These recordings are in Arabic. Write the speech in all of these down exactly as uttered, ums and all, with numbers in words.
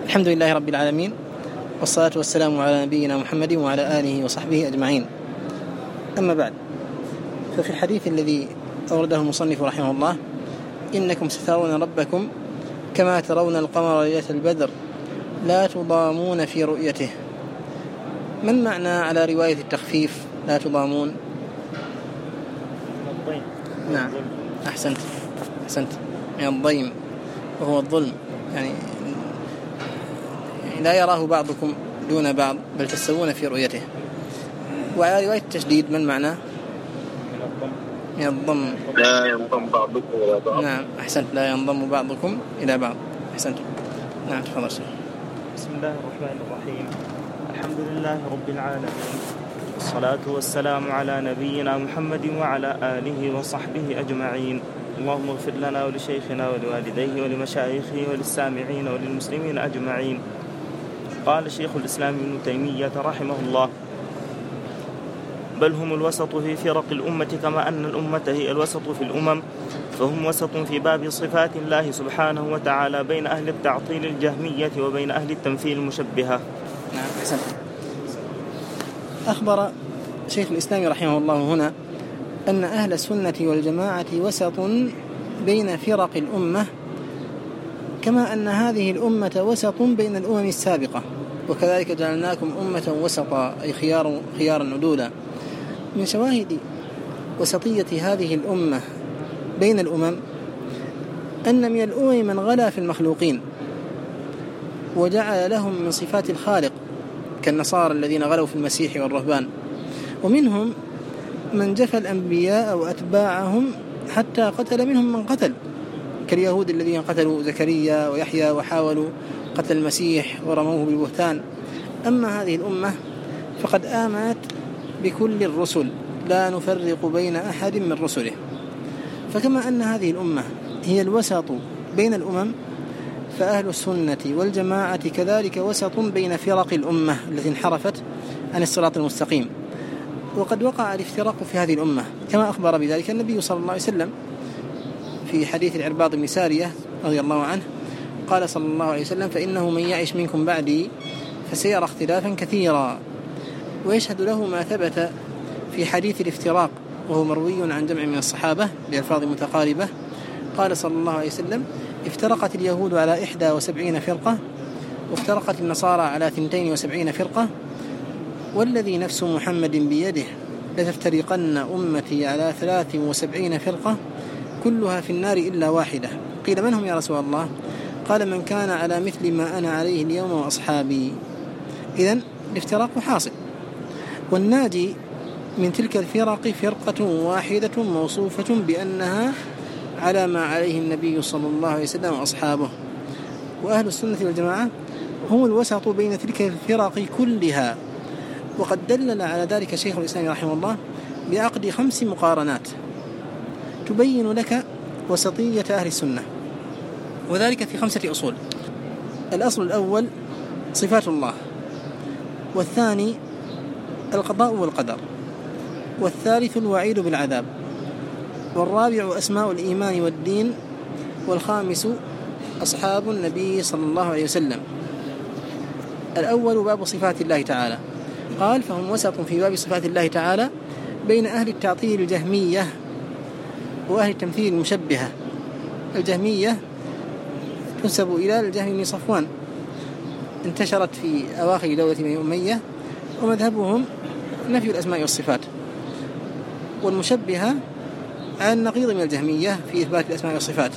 الحمد لله رب العالمين، والصلاة والسلام على نبينا محمد وعلى آله وصحبه أجمعين. أما بعد، ففي الحديث الذي أورده المصنف رحمه الله: إنكم سترون ربكم كما ترون القمر ليلة البدر لا تضامون في رؤيته. ما المعنى على رواية التخفيف لا تضامون؟ الضيم. نعم، أحسنت أحسنت من الضيم، وهو الظلم، يعني لا يراه بعضكم دون بعض بل تستوون في رؤيته. وعلى رواية التشديد ما المعنى؟ من الضم، لا ينضم بعضكم إلى بعض. نعم أحسنت، لا ينضم بعضكم إلى بعض. أحسنت. نعم تفضل شيخ. بسم الله الرحمن الرحيم. الحمد لله رب العالمين، والصلاة والسلام على نبينا محمد وعلى آله وصحبه أجمعين. اللهم اغفر لنا ولشيخنا ولوالديه ولمشايخه وللسامعين وللمسلمين أجمعين. قال شيخ الإسلام ابن تيمية رحمه الله: بل هم الوسط في فرق الأمة كما أن الأمة هي الوسط في الأمم، فهم وسط في باب صفات الله سبحانه وتعالى بين أهل التعطيل الجهمية وبين أهل التمثيل المشبهة. نعم أحسنت. أخبر شيخ الإسلام رحمه الله هنا أن أهل السنة والجماعة وسط بين فرق الأمة، كما أن هذه الأمة وسط بين الأمم السابقة، وكذلك جعلناكم أمة وسطا، أي خيار خيارا عدولا. من شواهد وسطية هذه الأمة بين الأمم أن من الأمم من غلا في المخلوقين وجعل لهم من صفات الخالق، كالنصارى الذين غلوا في المسيح والرهبان، ومنهم من جفى الأنبياء وأتباعهم حتى قتل منهم من قتل، كاليهود الذين قتلوا زكريا ويحيى وحاولوا قتل المسيح ورموه بالبهتان. أما هذه الأمة فقد آمنت بكل الرسل لا نفرق بين أحد من رسله. فكما أن هذه الأمة هي الوسط بين الأمم، فأهل السنة والجماعة كذلك وسط بين فرق الأمة التي انحرفت عن الصراط المستقيم. وقد وقع الافتراق في هذه الأمة كما أخبر بذلك النبي صلى الله عليه وسلم في حديث العرباض بن سارية رضي الله عنه، قال صلى الله عليه وسلم: فإنه من يعش منكم بعدي فسيرى اختلافا كثيرا. ويشهد له ما ثبت في حديث الافتراق، وهو مروي عن جمع من الصحابة بألفاظ متقاربة. قال صلى الله عليه وسلم: افترقت اليهود على إحدى وسبعين فرقة، وافترقت النصارى على ثنتين وسبعين فرقة، والذي نفس محمد بيده لتفترقن أمتي على ثلاث وسبعين فرقة كلها في النار إلا واحدة. قيل: من هم يا رسول الله؟ قال: من كان على مثل ما أنا عليه اليوم وأصحابي. إذن الافتراق حاصل، والناجي من تلك الفرق فرقة واحدة موصوفة بأنها على ما عليه النبي صلى الله عليه وسلم وأصحابه. وأهل السنة والجماعة هم الوسط بين تلك الفرق كلها. وقد دلل على ذلك شيخ الإسلام رحمه الله بعقد خمس مقارنات تبين لك وسطية أهل السنة، وذلك في خمسة أصول. الأصل الأول صفات الله، والثاني القضاء والقدر، والثالث الوعيد بالعذاب، والرابع أسماء الإيمان والدين، والخامس أصحاب النبي صلى الله عليه وسلم. الأول باب صفات الله تعالى. قال: فهم وسط في باب صفات الله تعالى بين أهل التعطيل الجهمية وأهل التمثيل المشبهة. الجهمية تنسب إلى الجهم بن صفوان، انتشرت في أواخر دولة بني أمية، ومذهبهم نفي الأسماء والصفات. والمشبهة على النقيض من الجهمية في إثبات الأسماء والصفات،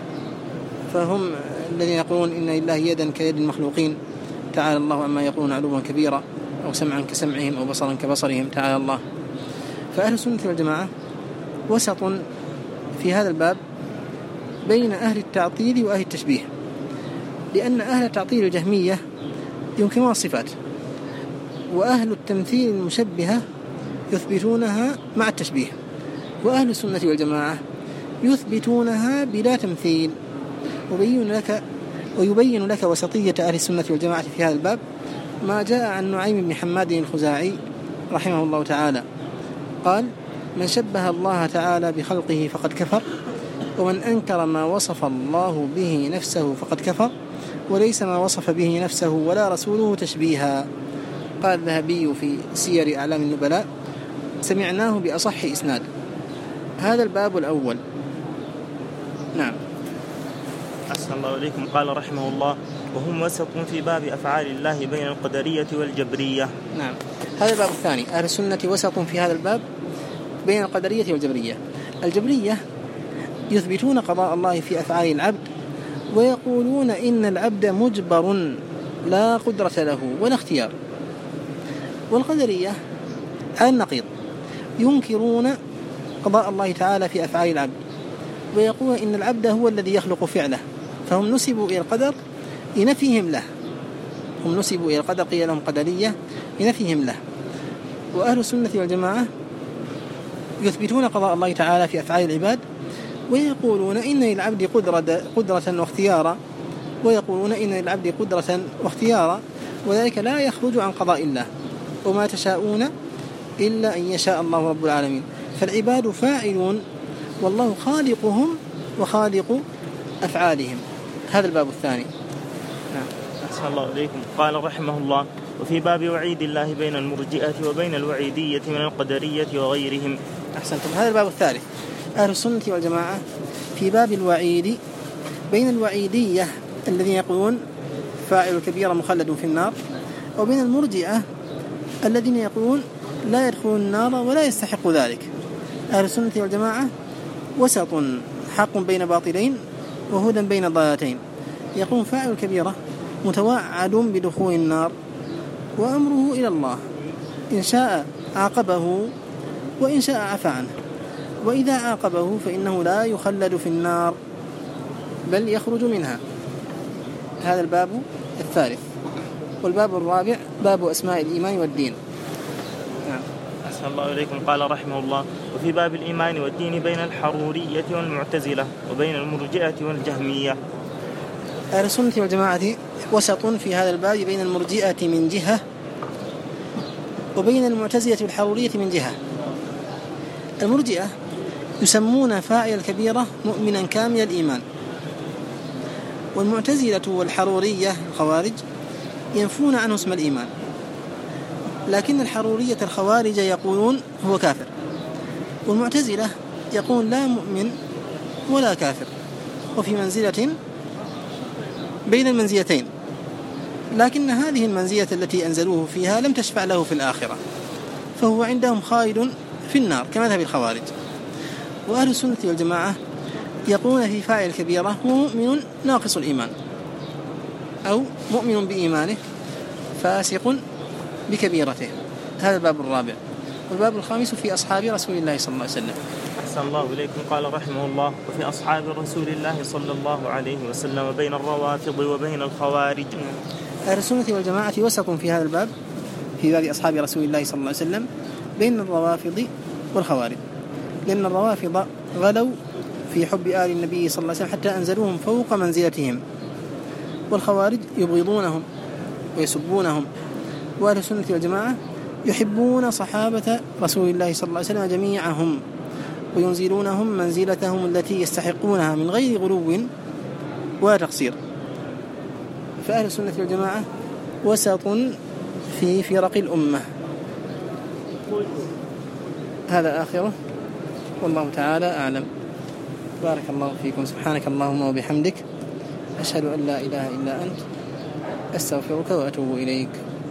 فهم الذين يقولون إن لله يدا كيد المخلوقين، تعالى الله عما يقولون علوا كبيرا، أو سمعا كسمعهم أو بصرا كبصرهم، تعالى الله. فأهل السنة والجماعة وسط في هذا الباب بين أهل التعطيل وأهل التشبيه، لأن أهل التعطيل الجهمية ينكرون الصفات، وأهل التمثيل المشبهة يثبتونها مع التشبيه، وأهل السنة والجماعة يثبتونها بلا تمثيل. ويبين لك ويبين لك وسطية أهل السنة والجماعة في هذا الباب ما جاء عن نعيم بن حماد الخزاعي رحمه الله تعالى قال: من شبه الله تعالى بخلقه فقد كفر، ومن أنكر ما وصف الله به نفسه فقد كفر، وليس ما وصف به نفسه ولا رسوله تشبيها. قال الذهبي في سير أعلام النبلاء: سمعناه بأصح إسناد. هذا الباب الأول. نعم. أحسن الله إليكم. قال رحمه الله: وهم وسط في باب أفعال الله بين القدرية والجبرية. نعم. هذا الباب الثاني. أهل السنة وسط في هذا الباب بين القدرية والجبرية. الجبرية يثبتون قضاء الله في أفعال العبد، ويقولون إن العبد مجبر لا قدرة له ولا اختيار. والقدرية على النقيض، ينكرون قضاء الله تعالى في أفعال العبد، ويقولون إن العبد هو الذي يخلق فعله، فهم نسبوا إلى القدر لنفيهم له. هم نسبوا إلى القدر، قيل لهم قدرية لنفيهم له. وأهل السنة والجماعة يثبتون قضاء الله تعالى في أفعال العباد، ويقولون إن للعبد قدرة, قدرة واختيارا، ويقولون إن للعبد قدرة واختيارا، وذلك لا يخرج عن قضاء الله، وما تشاءون إلا أن يشاء الله رب العالمين. فالعباد فاعلون، والله خالقهم وخالق أفعالهم. هذا الباب الثاني. نعم. أحسن الله إليكم. قال رحمه الله: وفي باب وعيد الله بين المرجئة وبين الوعيدية من القدرية وغيرهم. أحسنتم. هذا الباب الثالث. أهل السنة والجماعة في باب الوعيد بين الوعيدية الذين يقولون فاعل كبيرة مخلد في النار، وبين المرجئة الذين يقولون لا يدخلون النار ولا يستحق ذلك. أهل السنة والجماعة وسط، حق بين باطلين وهدى بين ضلالتين. يقول فاعل كبيرة متوعد بدخول النار، وأمره إلى الله، إن شاء عاقبه وإن شاء عفى عنه، وإذا عاقبه فإنه لا يخلد في النار بل يخرج منها. هذا الباب الثالث. والباب الرابع باب أسماء الإيمان والدين. نعم. أحسن الله إليكم. قال رحمه الله: وفي باب الإيمان والدين بين الحرورية والمعتزلة وبين المرجئة والجهمية. أهل السنة والجماعة وسط في هذا الباب بين المرجئة من جهة وبين المعتزلة والحرورية من جهة. المرجئة يسمون فاعل الكبيرة مؤمنا كامل الإيمان، والمعتزلة والحرورية الخوارج ينفون عنه اسم الإيمان، لكن الحرورية الخوارج يقولون هو كافر، والمعتزلة يقول لا مؤمن ولا كافر، وفي منزلة بين المنزلتين، لكن هذه المنزلة التي أنزلوه فيها لم تشفع له في الآخرة، فهو عندهم خالد في النار كمذهب الخوارج. وأهل السنة والجماعة يقولون في فاعل الكبيرة هو مؤمن ناقص الإيمان، أو مؤمن بإيمانه فاسق بكبيرته. هذا الباب الرابع. والباب الخامس في أصحاب رسول الله صلى الله عليه وسلم. أحسن الله إليكم. قال رحمه الله: وفي أصحاب رسول الله صلى الله عليه وسلم بين الروافض وبين الخوارج. أهل السنة والجماعة وسط في هذا الباب، في باب أصحاب رسول الله صلى الله عليه وسلم، بين الروافض والخوارج، لأن الروافض غلوا في حب آل النبي صلى الله عليه وسلم حتى أنزلوهم فوق منزلتهم، والخوارج يبغضونهم ويسبونهم. وأهل السنة والجماعة يحبون صحابة رسول الله صلى الله عليه وسلم جميعهم، وينزلونهم منزلتهم التي يستحقونها من غير غلو ولا تقصير. فأهل السنة والجماعة وسط في فرق الأمة. هذا آخره، والله تعالى أعلم. بارك الله فيكم. سبحانك اللهم وبحمدك، أشهد أن لا إله إلا أنت، أستغفرك وأتوب إليك.